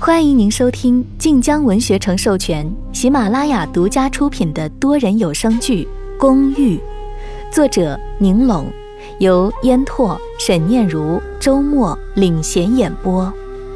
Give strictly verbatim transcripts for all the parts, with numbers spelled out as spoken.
欢迎您收听晋江文学城授权、喜马拉雅独家出品的多人有声剧《公寓》，作者宁拢，由烟拓、沈念如、周末领衔演播。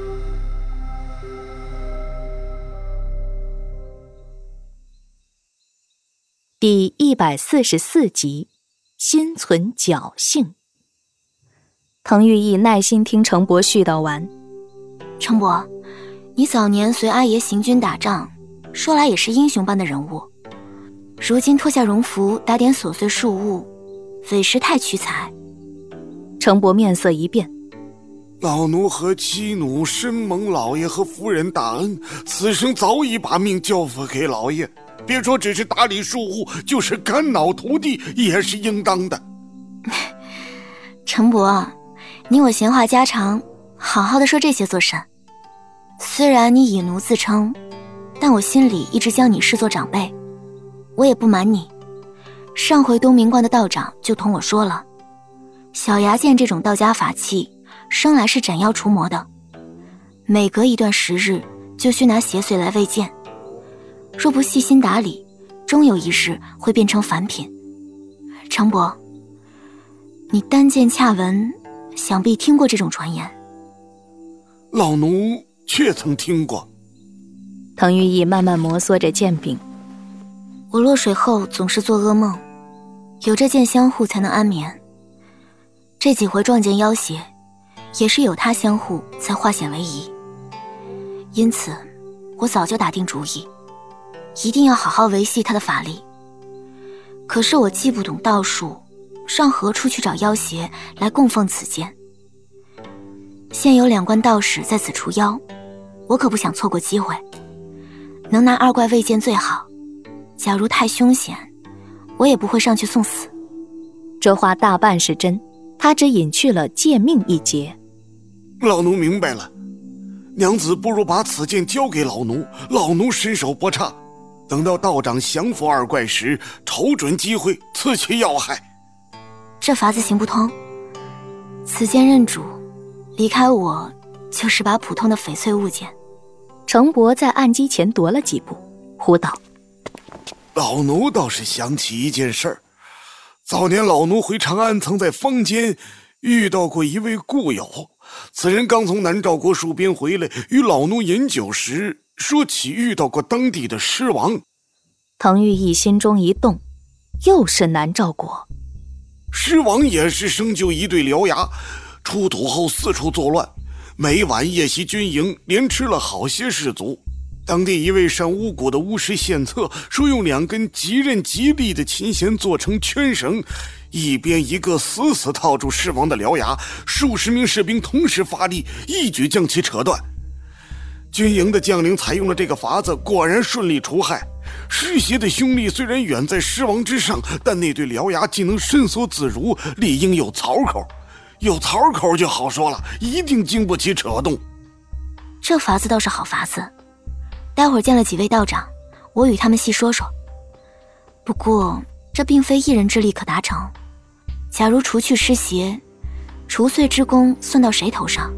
第一百四十四集，心存侥幸。滕玉义耐心听程伯絮叨完。 程伯，你早年随阿爷行军打仗，说来也是英雄般的人物，如今脱下荣服打点琐碎事务，委实太屈才。 程伯面色一变， 老奴和妻奴深蒙老爷和夫人大恩，此生早已把命交付给老爷，别说只是打理庶务，就是肝脑涂地也是应当的。 程伯，你我闲话家常，好好的说这些做甚？虽然你以奴自称，但我心里一直将你视作长辈。我也不瞒你，上回东明观的道长就同我说了，小牙剑这种道家法器生来是斩妖除魔的，每隔一段时日就需拿邪祟来喂剑，若不细心打理，终有一日会变成凡品。程伯，你单剑恰闻，想必听过这种传言。 老奴确曾听过。 滕玉义慢慢摩挲着剑柄。 我落水后总是做噩梦，有这剑相护才能安眠。这几回撞见妖邪，也是有他相护才化险为夷。因此我早就打定主意，一定要好好维系他的法力。可是我既不懂道术，上何处去找妖邪来供奉此剑？现有两关道士在此除妖，我可不想错过机会。能拿二怪喂剑最好，假如太凶险，我也不会上去送死。 这话大半是真，他只隐去了借命一节。 老奴明白了，娘子不如把此剑交给老奴，老奴身手不差，等到道长降服二怪时，瞅准机会刺其要害。 这法子行不通，此剑认主，离开我就是把普通的翡翠物件。 程伯在案几前踱了几步，呼道： 老奴倒是想起一件事儿，早年老奴回长安，曾在坊间遇到过一位故友，此人刚从南诏国戍边回来，与老奴饮酒时说起遇到过当地的狮王。 滕玉义心中一动，又是南诏国。 狮王也是生就一对獠牙，出土后四处作乱，每晚夜袭军营，连吃了好些士卒。当地一位善巫蛊的巫师献策，说用两根极刃极利的琴弦做成圈绳，一边一个死死套住狮王的獠牙，数十名士兵同时发力，一举将其扯断。军营的将领采用了这个法子，果然顺利除害。尸邪的凶力虽然远在狮王之上，但那对獠牙既能伸缩自如，理应有槽口。有槽口就好说了，一定经不起扯动。 这法子倒是好法子，待会儿见了几位道长，我与他们细说说。不过这并非一人之力可达成，假如除去尸邪，除祟之功算到谁头上？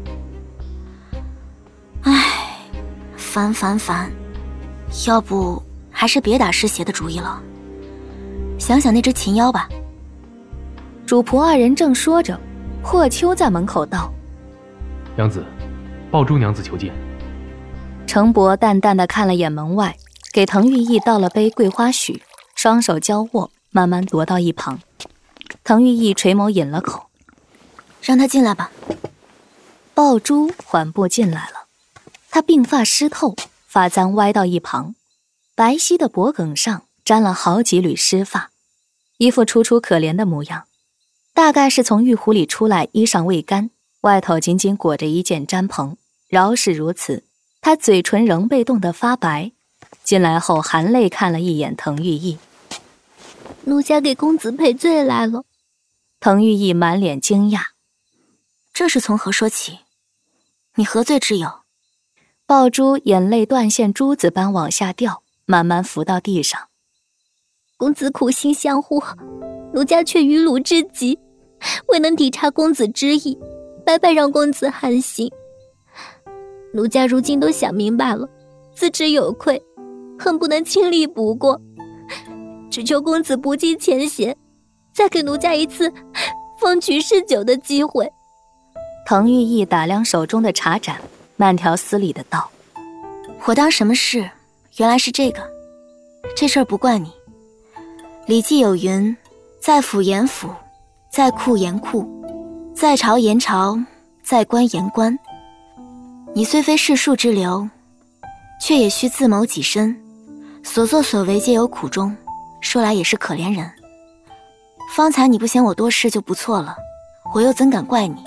唉，烦烦烦，要不还是别打尸邪的主意了，想想那只禽妖吧。 主仆二人正说着，霍秋在门口道： 娘子，抱珠娘子求见。 程伯淡淡的看了眼门外，给滕玉义倒了杯桂花许，双手交握，慢慢踱到一旁。滕玉义垂眸饮了口， 让他进来吧。 抱珠缓步进来了，他鬓发湿透，发簪歪到一旁，白皙的脖颈上沾了好几缕湿发，一副楚楚可怜的模样。大概是从玉壶里出来，衣裳未干，外头仅仅裹着一件毡篷，饶是如此，他嘴唇仍被冻得发白。进来后含泪看了一眼滕玉义。 奴家给公子赔罪来了。 滕玉义满脸惊讶， 这是从何说起？你何罪之有？ 抱珠眼泪断线珠子般往下掉，慢慢浮到地上。 公子苦心相护，奴家却于鲁之极，未能体察公子之意，白白让公子寒心。 奴家如今都想明白了，自知有愧，恨不能亲力补过，只求公子不计前嫌，再给奴家一次方取试酒的机会。 滕玉意打量手中的茶盏，慢条斯理的道： 我当什么事，原来是这个。这事儿不怪你。礼记有云，在府言府，在库言库，在朝言朝，在官言官。你虽非世庶之流，却也需自谋己身，所作所为皆有苦衷，说来也是可怜人。方才你不嫌我多事就不错了，我又怎敢怪你？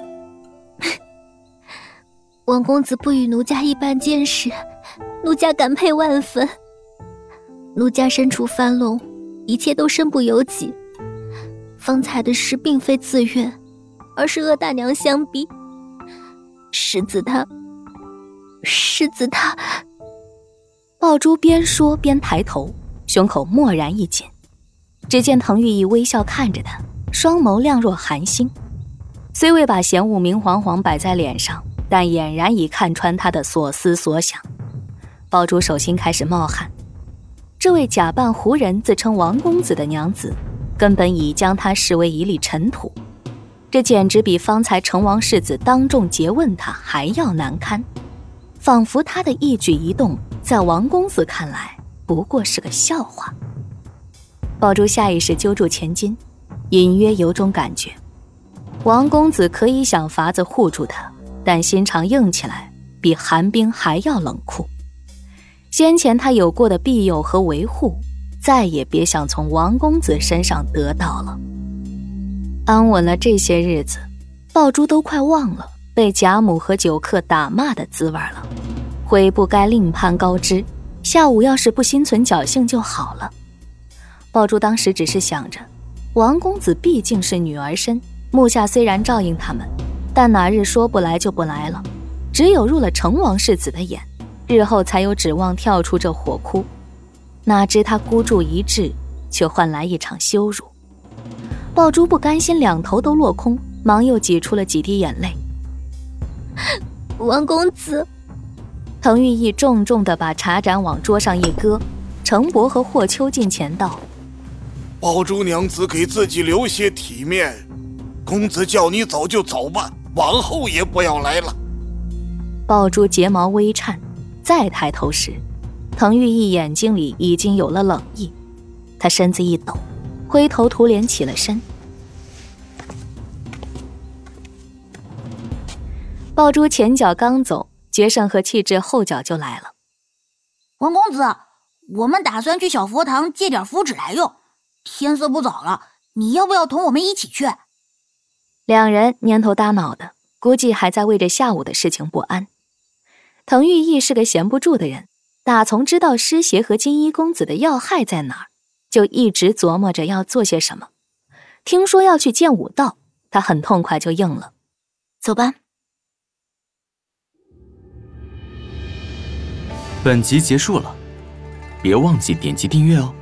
王公子不与奴家一般见识，奴家感佩万分。奴家身处樊笼，一切都身不由己。方才的事并非自愿，而是鄂大娘相逼。世子他，世子他…… 爆珠边说边抬头，胸口蓦然一紧。只见滕玉意微笑看着他，双眸亮若寒星，虽未把嫌恶明晃晃摆在脸上，但俨然已看穿他的所思所想。爆珠手心开始冒汗，这位假扮胡人自称王公子的娘子，根本已将他视为一粒尘土，这简直比方才成王世子当众诘问他还要难堪。仿佛他的一举一动在王公子看来不过是个笑话。爆珠下意识揪住前襟，隐约有种感觉，王公子可以想法子护住他，但心肠硬起来比寒冰还要冷酷。先前他有过的庇佑和维护，再也别想从王公子身上得到了。安稳了这些日子，爆珠都快忘了被贾母和酒客打骂的滋味了，悔不该另攀高枝，下午要是不心存侥幸就好了。爆珠当时只是想着，王公子毕竟是女儿身，目下虽然照应他们，但哪日说不来就不来了，只有入了成王世子的眼，日后才有指望跳出这火窟。哪知他孤注一掷，却换来一场羞辱。爆珠不甘心两头都落空，忙又挤出了几滴眼泪。 王公子， 滕玉意重重地把茶盏往桌上一搁，程伯和霍秋近前道： 爆珠娘子给自己留些体面，公子叫你走就走吧，往后也不要来了。 爆珠睫毛微颤，再抬头时，滕玉意眼睛里已经有了冷意，他身子一抖，灰头土脸起了身。爆珠前脚刚走，决胜和气质后脚就来了。 王公子，我们打算去小佛堂借点符纸来用，天色不早了，你要不要同我们一起去？ 两人蔫头耷脑的，估计还在为这下午的事情不安。滕玉意是个闲不住的人，打从知道师爷和金衣公子的要害在哪儿，就一直琢磨着要做些什么。听说要去见武道，他很痛快就应了。 走吧。 本集结束了，别忘记点击订阅哦。